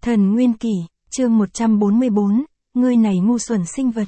Thần Nguyên Kỷ, chương 144, ngươi này ngu xuẩn sinh vật.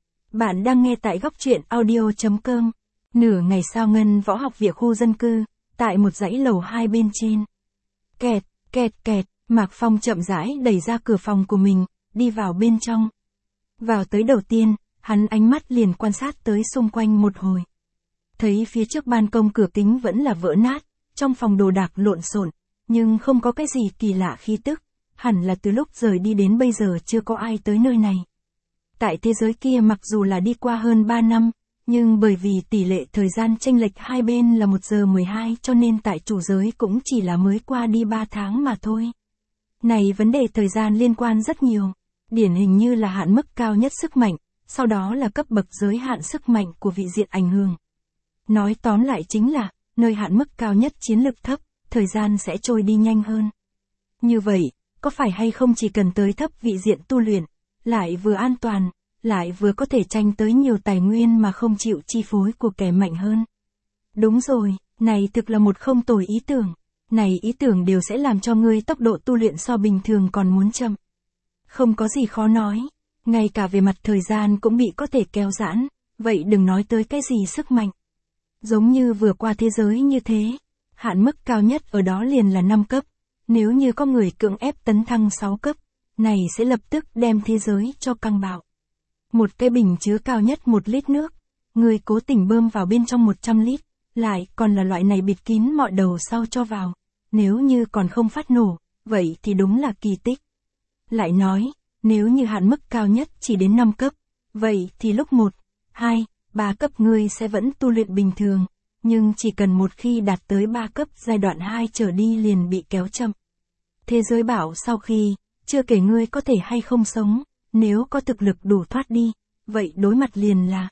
Bạn đang nghe tại góc truyện audio.com. Nửa ngày sau Ngân Võ Học Viện khu dân cư, tại một dãy lầu 2 bên trên. Kẹt, kẹt kẹt, Mạc Phong chậm rãi đẩy ra cửa phòng của mình, đi vào bên trong. Vào tới đầu tiên, hắn ánh mắt liền quan sát tới xung quanh một hồi. Thấy phía trước ban công cửa kính vẫn là vỡ nát, trong phòng đồ đạc lộn xộn, nhưng không có cái gì kỳ lạ khí tức, hẳn là từ lúc rời đi đến bây giờ chưa có ai tới nơi này. Tại thế giới kia mặc dù là đi qua hơn 3 năm, nhưng bởi vì tỷ lệ thời gian chênh lệch hai bên là 1 giờ 12 cho nên tại chủ giới cũng chỉ là mới qua đi 3 tháng mà thôi. Này vấn đề thời gian liên quan rất nhiều, điển hình như là hạn mức cao nhất sức mạnh, sau đó là cấp bậc giới hạn sức mạnh của vị diện ảnh hưởng. Nói tóm lại chính là, nơi hạn mức cao nhất chiến lực thấp, thời gian sẽ trôi đi nhanh hơn. Như vậy, có phải hay không chỉ cần tới thấp vị diện tu luyện, lại vừa an toàn, lại vừa có thể tranh tới nhiều tài nguyên mà không chịu chi phối của kẻ mạnh hơn. Đúng rồi, này thực là một không tồi ý tưởng. Này ý tưởng đều sẽ làm cho ngươi tốc độ tu luyện so bình thường còn muốn chậm. Không có gì khó nói, ngay cả về mặt thời gian cũng bị có thể kéo giãn, vậy đừng nói tới cái gì sức mạnh. Giống như vừa qua thế giới như thế, hạn mức cao nhất ở đó liền là 5 cấp, nếu như có người cưỡng ép tấn thăng 6 cấp, này sẽ lập tức đem thế giới cho căng bạo. Một cái bình chứa cao nhất 1 lít nước, người cố tình bơm vào bên trong 100 lít, lại còn là loại này bịt kín mọi đầu sau cho vào, nếu như còn không phát nổ, vậy thì đúng là kỳ tích. Lại nói, nếu như hạn mức cao nhất chỉ đến 5 cấp, vậy thì lúc 1, 2, 3 cấp ngươi sẽ vẫn tu luyện bình thường, nhưng chỉ cần một khi đạt tới 3 cấp giai đoạn 2 trở đi liền bị kéo chậm. Thế giới bảo sau khi, chưa kể ngươi có thể hay không sống, nếu có thực lực đủ thoát đi, vậy đối mặt liền là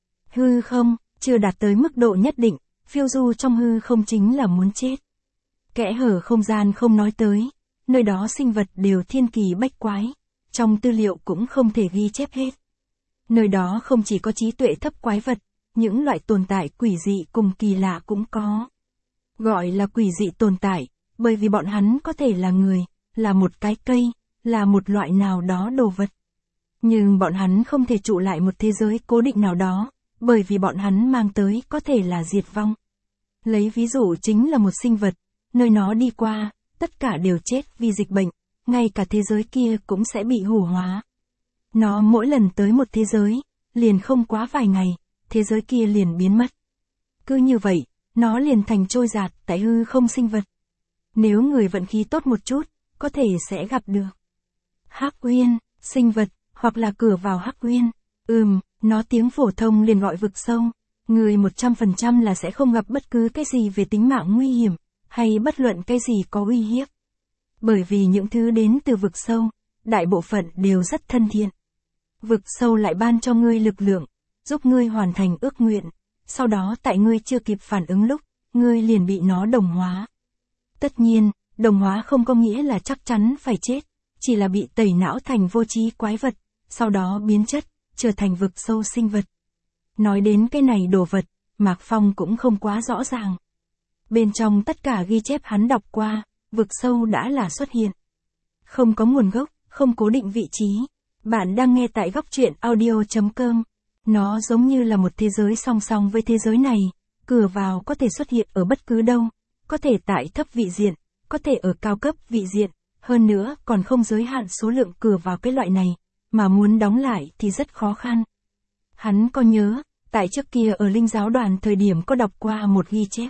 hư không, chưa đạt tới mức độ nhất định, phiêu du trong hư không chính là muốn chết. Kẽ hở không gian không nói tới, nơi đó sinh vật đều thiên kỳ bách quái, trong tư liệu cũng không thể ghi chép hết. Nơi đó không chỉ có trí tuệ thấp quái vật, những loại tồn tại quỷ dị cùng kỳ lạ cũng có. Gọi là quỷ dị tồn tại, bởi vì bọn hắn có thể là người, là một cái cây, là một loại nào đó đồ vật. Nhưng bọn hắn không thể trụ lại một thế giới cố định nào đó, bởi vì bọn hắn mang tới có thể là diệt vong. Lấy ví dụ chính là một sinh vật, nơi nó đi qua, tất cả đều chết vì dịch bệnh, ngay cả thế giới kia cũng sẽ bị hủ hóa. Nó mỗi lần tới một thế giới, liền không quá vài ngày, thế giới kia liền biến mất. Cứ như vậy, nó liền thành trôi giạt tại hư không sinh vật. Nếu người vận khí tốt một chút, có thể sẽ gặp được Hắc Uyên, sinh vật, hoặc là cửa vào Hắc Uyên. Nó tiếng phổ thông liền gọi vực sâu. Người 100% là sẽ không gặp bất cứ cái gì về tính mạng nguy hiểm, hay bất luận cái gì có uy hiếp. Bởi vì những thứ đến từ vực sâu, đại bộ phận đều rất thân thiện. Vực sâu lại ban cho ngươi lực lượng, giúp ngươi hoàn thành ước nguyện, sau đó tại ngươi chưa kịp phản ứng lúc, ngươi liền bị nó đồng hóa. Tất nhiên, đồng hóa không có nghĩa là chắc chắn phải chết, chỉ là bị tẩy não thành vô trí quái vật, sau đó biến chất, trở thành vực sâu sinh vật. Nói đến cái này đồ vật, Mạc Phong cũng không quá rõ ràng. Bên trong tất cả ghi chép hắn đọc qua, vực sâu đã là xuất hiện. Không có nguồn gốc, không cố định vị trí. Bạn đang nghe tại góc truyện audio.com. Nó giống như là một thế giới song song với thế giới này, cửa vào có thể xuất hiện ở bất cứ đâu, có thể tại thấp vị diện, có thể ở cao cấp vị diện, hơn nữa còn không giới hạn số lượng cửa vào cái loại này, mà muốn đóng lại thì rất khó khăn. Hắn có nhớ, tại trước kia ở Linh Giáo Đoàn thời điểm có đọc qua một ghi chép.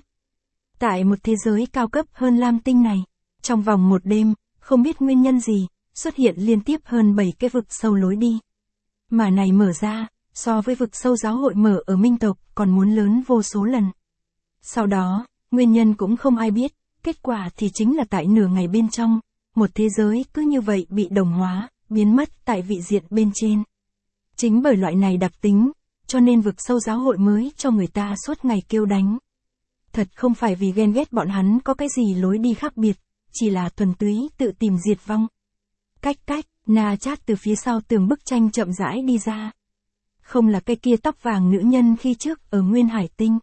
Tại một thế giới cao cấp hơn Lam Tinh này, trong vòng một đêm, không biết nguyên nhân gì, xuất hiện liên tiếp hơn 7 cái vực sâu lối đi. Mà này mở ra, so với vực sâu giáo hội mở ở Minh tộc còn muốn lớn vô số lần. Sau đó, nguyên nhân cũng không ai biết, kết quả thì chính là tại nửa ngày bên trong, một thế giới cứ như vậy bị đồng hóa, biến mất tại vị diện bên trên. Chính bởi loại này đặc tính, cho nên vực sâu giáo hội mới cho người ta suốt ngày kêu đánh. Thật không phải vì ghen ghét bọn hắn có cái gì lối đi khác biệt, chỉ là thuần túy tự tìm diệt vong. Cách, Na Chát từ phía sau tường bức tranh chậm rãi đi ra. Không là cái kia tóc vàng nữ nhân khi trước ở Nguyên Hải Tinh.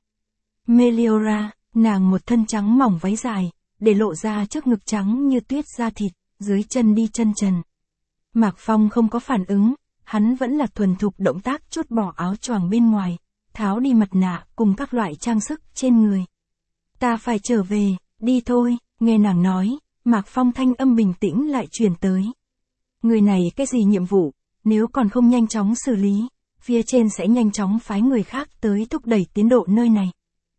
Meliora, nàng một thân trắng mỏng váy dài, để lộ ra trước ngực trắng như tuyết da thịt, dưới chân đi chân trần. Mạc Phong không có phản ứng, hắn vẫn là thuần thục động tác trút bỏ áo choàng bên ngoài, tháo đi mặt nạ cùng các loại trang sức trên người. Ta phải trở về, đi thôi, nghe nàng nói, Mạc Phong thanh âm bình tĩnh lại truyền tới. Người này cái gì nhiệm vụ, nếu còn không nhanh chóng xử lý, phía trên sẽ nhanh chóng phái người khác tới thúc đẩy tiến độ nơi này.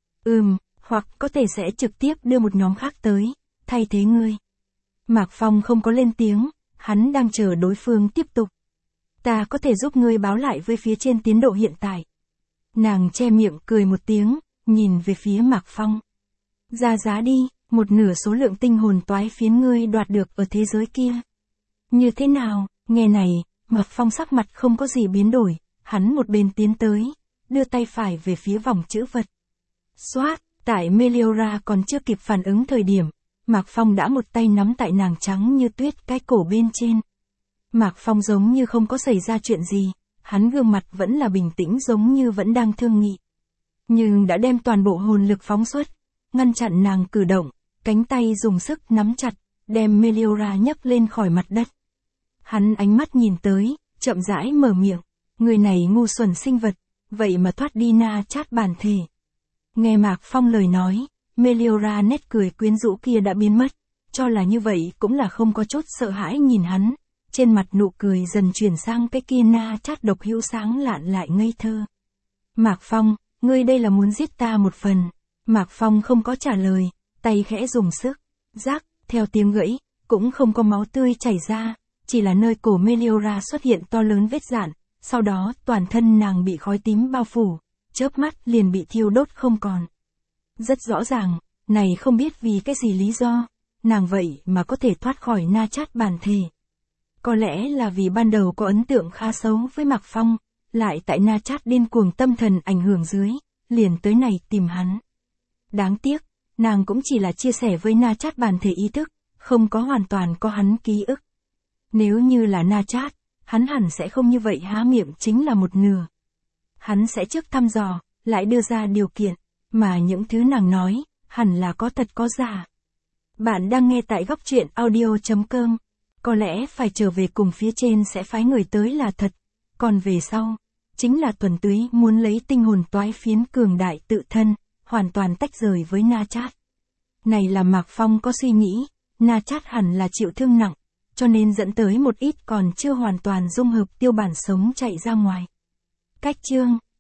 Hoặc có thể sẽ trực tiếp đưa một nhóm khác tới, thay thế ngươi. Mạc Phong không có lên tiếng, hắn đang chờ đối phương tiếp tục. Ta có thể giúp ngươi báo lại với phía trên tiến độ hiện tại. Nàng che miệng cười một tiếng, nhìn về phía Mạc Phong. Ra giá đi, một nửa số lượng tinh hồn toái phiến ngươi đoạt được ở thế giới kia. Như thế nào, nghe này, Mạc Phong sắc mặt không có gì biến đổi, hắn một bên tiến tới, đưa tay phải về phía vòng chữ vật. Xoát, tại Meliora còn chưa kịp phản ứng thời điểm, Mạc Phong đã một tay nắm tại nàng trắng như tuyết cái cổ bên trên. Mạc Phong giống như không có xảy ra chuyện gì, hắn gương mặt vẫn là bình tĩnh giống như vẫn đang thương nghị. Nhưng đã đem toàn bộ hồn lực phóng xuất, ngăn chặn nàng cử động, cánh tay dùng sức nắm chặt, đem Meliora nhấc lên khỏi mặt đất. Hắn ánh mắt nhìn tới, chậm rãi mở miệng, người này ngu xuẩn sinh vật, vậy mà thoát đi Na Chát bản thể. Nghe Mạc Phong lời nói, Meliora nét cười quyến rũ kia đã biến mất, cho là như vậy cũng là không có chút sợ hãi nhìn hắn, trên mặt nụ cười dần chuyển sang cái kia Na Chát độc hữu sáng lạn lại ngây thơ. Mạc Phong, ngươi đây là muốn giết ta một phần. Mạc Phong không có trả lời, tay khẽ dùng sức, rác, theo tiếng gãy, cũng không có máu tươi chảy ra, chỉ là nơi cổ Meliora xuất hiện to lớn vết rạn, sau đó toàn thân nàng bị khói tím bao phủ, chớp mắt liền bị thiêu đốt không còn. Rất rõ ràng, này không biết vì cái gì lý do, nàng vậy mà có thể thoát khỏi Na Chát bản thể. Có lẽ là vì ban đầu có ấn tượng khá xấu với Mạc Phong, lại tại Na Chát điên cuồng tâm thần ảnh hưởng dưới, liền tới này tìm hắn. Đáng tiếc, nàng cũng chỉ là chia sẻ với Na Chát bản thể ý thức, không có hoàn toàn có hắn ký ức. Nếu như là Na Chát, hắn hẳn sẽ không như vậy há miệng chính là một nửa. Hắn sẽ trước thăm dò, lại đưa ra điều kiện, mà những thứ nàng nói, hẳn là có thật có giả. Bạn đang nghe tại góc truyện audio.com. Có lẽ phải trở về cùng phía trên sẽ phái người tới là thật, còn về sau, chính là thuần túy muốn lấy tinh hồn toái phiến cường đại tự thân, hoàn toàn tách rời với Na Chát. Này là Mạc Phong có suy nghĩ, Na Chát hẳn là chịu thương nặng, cho nên dẫn tới một ít còn chưa hoàn toàn dung hợp tiêu bản sống chạy ra ngoài. Cách chương